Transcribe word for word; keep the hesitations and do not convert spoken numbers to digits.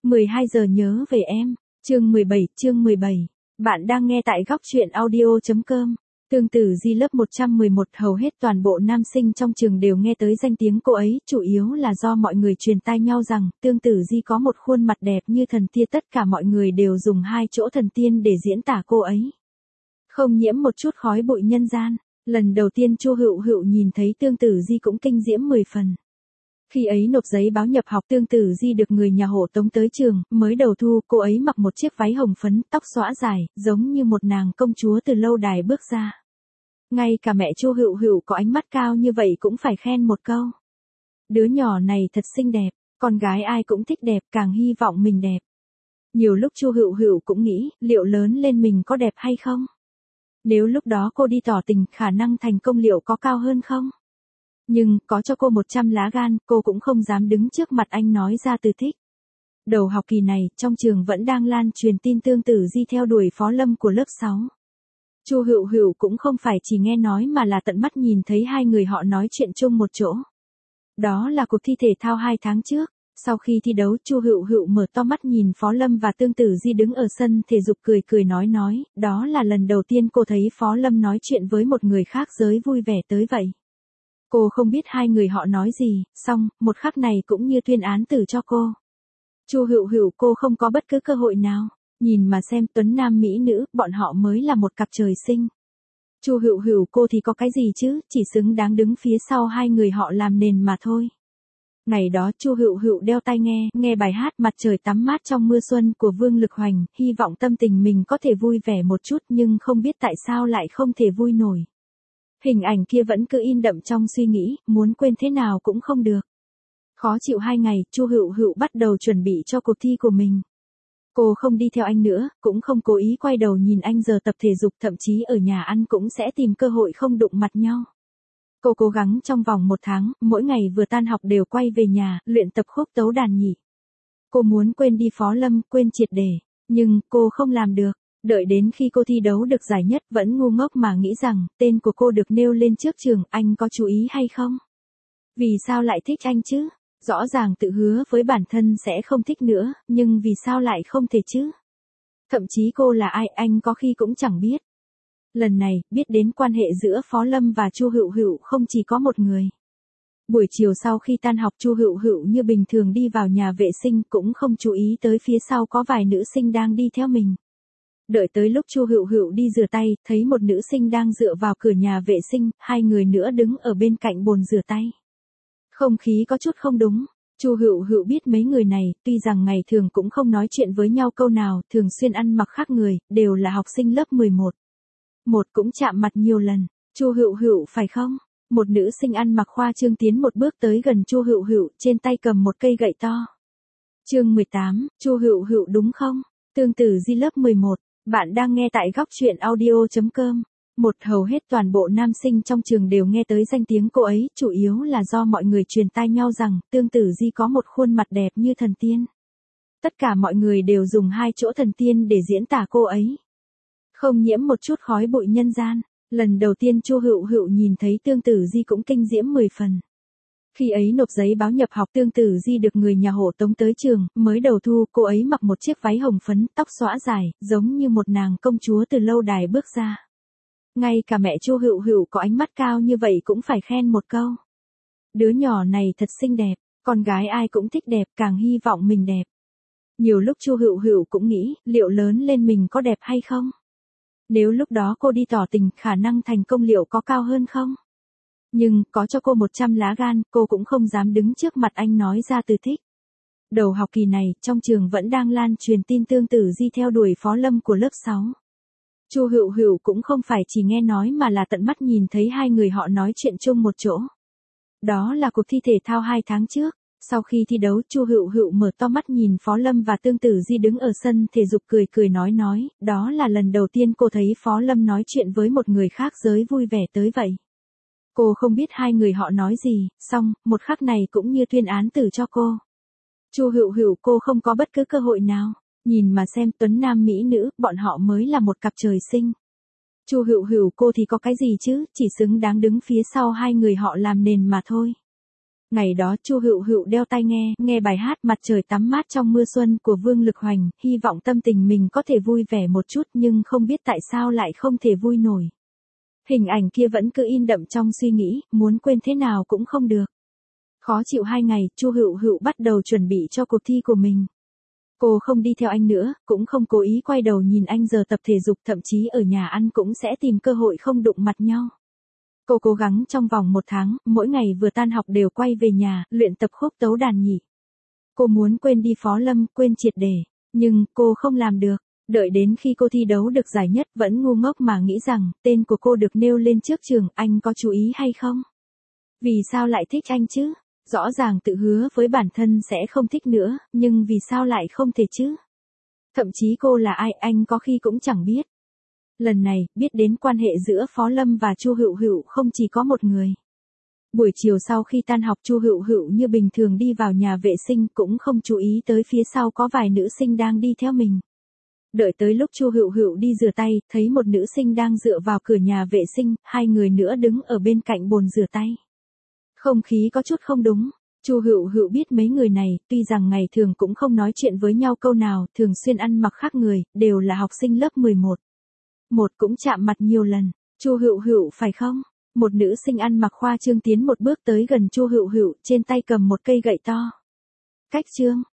mười hai giờ nhớ về em, chương mười bảy, chương mười bảy. Bạn đang nghe tại góc truyện audio chấm com. Tương Tử Di lớp một trăm mười một, hầu hết toàn bộ nam sinh trong trường đều nghe tới danh tiếng cô ấy, chủ yếu là do mọi người truyền tai nhau rằng Tương Tử Di có một khuôn mặt đẹp như thần tiên, tất cả mọi người đều dùng hai chỗ thần tiên để diễn tả cô ấy. Không nhiễm một chút khói bụi nhân gian. Lần đầu tiên Chu Hựu Hựu nhìn thấy Tương Tử Di cũng kinh diễm mười phần. Khi ấy nộp giấy báo nhập học, Tương Tử Di được người nhà hộ tống tới trường, mới đầu thu, cô ấy mặc một chiếc váy hồng phấn, tóc xõa dài, giống như một nàng công chúa từ lâu đài bước ra. Ngay cả mẹ Chu Hựu Hựu có ánh mắt cao như vậy cũng phải khen một câu. Đứa nhỏ này thật xinh đẹp, con gái ai cũng thích đẹp, càng hy vọng mình đẹp. Nhiều lúc Chu Hựu Hựu cũng nghĩ, liệu lớn lên mình có đẹp hay không? Nếu lúc đó cô đi tỏ tình, khả năng thành công liệu có cao hơn không? Nhưng, có cho cô một trăm lá gan, cô cũng không dám đứng trước mặt anh nói ra từ thích. Đầu học kỳ này, trong trường vẫn đang lan truyền tin Tương Tử Di theo đuổi Phó Lâm của lớp sáu. Chu Hựu Hựu cũng không phải chỉ nghe nói mà là tận mắt nhìn thấy hai người họ nói chuyện chung một chỗ. Đó là cuộc thi thể thao hai tháng trước. Sau khi thi đấu, Chu Hựu Hựu mở to mắt nhìn Phó Lâm và Tương Tử Di đứng ở sân thể dục cười cười nói nói, đó là lần đầu tiên cô thấy Phó Lâm nói chuyện với một người khác giới vui vẻ tới vậy. Cô không biết hai người họ nói gì, xong, một khắc này cũng như tuyên án tử cho cô. Chu Hựu Hựu, cô không có bất cứ cơ hội nào. Nhìn mà xem, tuấn nam mỹ nữ, bọn họ mới là một cặp trời sinh. Chu Hựu Hựu, cô thì có cái gì chứ, chỉ xứng đáng đứng phía sau hai người họ làm nền mà thôi. Ngày đó Chu Hựu Hựu đeo tai nghe, nghe bài hát Mặt trời tắm mát trong mưa xuân của Vương Lực Hoành, hy vọng tâm tình mình có thể vui vẻ một chút nhưng không biết tại sao lại không thể vui nổi. Hình ảnh kia vẫn cứ in đậm trong suy nghĩ, muốn quên thế nào cũng không được. Khó chịu hai ngày, Chu Hựu Hựu bắt đầu chuẩn bị cho cuộc thi của mình. Cô không đi theo anh nữa, cũng không cố ý quay đầu nhìn anh giờ tập thể dục, thậm chí ở nhà ăn cũng sẽ tìm cơ hội không đụng mặt nhau. Cô cố gắng trong vòng một tháng, mỗi ngày vừa tan học đều quay về nhà, luyện tập khúc tấu đàn nhị. Cô muốn quên đi Phó Lâm, quên triệt để, nhưng cô không làm được. Đợi đến khi cô thi đấu được giải nhất vẫn ngu ngốc mà nghĩ rằng, tên của cô được nêu lên trước trường, anh có chú ý hay không? Vì sao lại thích anh chứ? Rõ ràng tự hứa với bản thân sẽ không thích nữa, nhưng vì sao lại không thể chứ? Thậm chí cô là ai, anh có khi cũng chẳng biết. Lần này, biết đến quan hệ giữa Phó Lâm và Chu Hựu Hựu không chỉ có một người. Buổi chiều sau khi tan học, Chu Hựu Hựu như bình thường đi vào nhà vệ sinh, cũng không chú ý tới phía sau có vài nữ sinh đang đi theo mình. Đợi tới lúc Chu Hựu Hựu đi rửa tay, thấy một nữ sinh đang dựa vào cửa nhà vệ sinh, hai người nữa đứng ở bên cạnh bồn rửa tay. Không khí có chút không đúng. Chu Hựu Hựu biết mấy người này, tuy rằng ngày thường cũng không nói chuyện với nhau câu nào, thường xuyên ăn mặc khác người, đều là học sinh lớp mười một. Một cũng chạm mặt nhiều lần. Chu Hựu Hựu phải không? Một nữ sinh ăn mặc khoa trương tiến một bước tới gần Chu Hựu Hựu, trên tay cầm một cây gậy to. Chương mười tám, Chu Hựu Hựu đúng không? Tương Tử Di lớp mười một. Bạn đang nghe tại góc truyện audio chấm com. Một, hầu hết toàn bộ nam sinh trong trường đều nghe tới danh tiếng cô ấy, chủ yếu là do mọi người truyền tai nhau rằng Tương Tử Di có một khuôn mặt đẹp như thần tiên. Tất cả mọi người đều dùng hai chỗ thần tiên để diễn tả cô ấy. Không nhiễm một chút khói bụi nhân gian. Lần đầu tiên Chu Hựu Hựu nhìn thấy Tương Tử Di cũng kinh diễm mười phần. Khi ấy nộp giấy báo nhập học, Tương Tử Di được người nhà hộ tống tới trường, mới đầu thu, cô ấy mặc một chiếc váy hồng phấn, tóc xõa dài, giống như một nàng công chúa từ lâu đài bước ra. Ngay cả mẹ Chu Hựu Hựu có ánh mắt cao như vậy cũng phải khen một câu. Đứa nhỏ này thật xinh đẹp, con gái ai cũng thích đẹp, càng hy vọng mình đẹp. Nhiều lúc Chu Hựu Hựu cũng nghĩ, liệu lớn lên mình có đẹp hay không? Nếu lúc đó cô đi tỏ tình, khả năng thành công liệu có cao hơn không? Nhưng, có cho cô một trăm lá gan, cô cũng không dám đứng trước mặt anh nói ra từ thích. Đầu học kỳ này, trong trường vẫn đang lan truyền tin Tương Tử Di theo đuổi Phó Lâm của lớp sáu. Chu Hựu Hựu cũng không phải chỉ nghe nói mà là tận mắt nhìn thấy hai người họ nói chuyện chung một chỗ. Đó là cuộc thi thể thao hai tháng trước. Sau khi thi đấu, Chu Hựu Hựu mở to mắt nhìn Phó Lâm và Tương Tử Di đứng ở sân thể dục cười cười nói nói, đó là lần đầu tiên cô thấy Phó Lâm nói chuyện với một người khác giới vui vẻ tới vậy. Cô không biết hai người họ nói gì, xong, một khắc này cũng như tuyên án tử cho cô. Chu Hựu Hựu, cô không có bất cứ cơ hội nào. Nhìn mà xem, tuấn nam mỹ nữ, bọn họ mới là một cặp trời sinh. Chu Hựu Hựu, cô thì có cái gì chứ, chỉ xứng đáng đứng phía sau hai người họ làm nền mà thôi. Ngày đó Chu Hựu Hựu đeo tai nghe, nghe bài hát Mặt trời tắm mát trong mưa xuân của Vương Lực Hoành, hy vọng tâm tình mình có thể vui vẻ một chút nhưng không biết tại sao lại không thể vui nổi. Hình ảnh kia vẫn cứ in đậm trong suy nghĩ, muốn quên thế nào cũng không được. Khó chịu hai ngày, Chu Hựu Hựu bắt đầu chuẩn bị cho cuộc thi của mình. Cô không đi theo anh nữa, cũng không cố ý quay đầu nhìn anh giờ tập thể dục, thậm chí ở nhà ăn cũng sẽ tìm cơ hội không đụng mặt nhau. Cô cố gắng trong vòng một tháng, mỗi ngày vừa tan học đều quay về nhà, luyện tập khúc tấu đàn nhị. Cô muốn quên đi Phó Lâm, quên triệt để, nhưng cô không làm được. Đợi đến khi cô thi đấu được giải nhất vẫn ngu ngốc mà nghĩ rằng tên của cô được nêu lên trước trường, anh có chú ý hay không? Vì sao lại thích anh chứ? Rõ ràng tự hứa với bản thân sẽ không thích nữa, nhưng vì sao lại không thể chứ? Thậm chí cô là ai anh có khi cũng chẳng biết. Lần này, biết đến quan hệ giữa Phó Lâm và Chu Hựu Hựu không chỉ có một người. Buổi chiều sau khi tan học Chu Hựu Hựu như bình thường đi vào nhà vệ sinh cũng không chú ý tới phía sau có vài nữ sinh đang đi theo mình. Đợi tới lúc Chu Hựu Hựu đi rửa tay, thấy một nữ sinh đang dựa vào cửa nhà vệ sinh, hai người nữa đứng ở bên cạnh bồn rửa tay. Không khí có chút không đúng. Chu Hựu Hựu biết mấy người này, tuy rằng ngày thường cũng không nói chuyện với nhau câu nào, thường xuyên ăn mặc khác người, đều là học sinh lớp mười một. Một cũng chạm mặt nhiều lần. Chu Hựu Hựu phải không? Một nữ sinh ăn mặc khoa trương tiến một bước tới gần Chu Hựu Hựu, trên tay cầm một cây gậy to. Cách trương,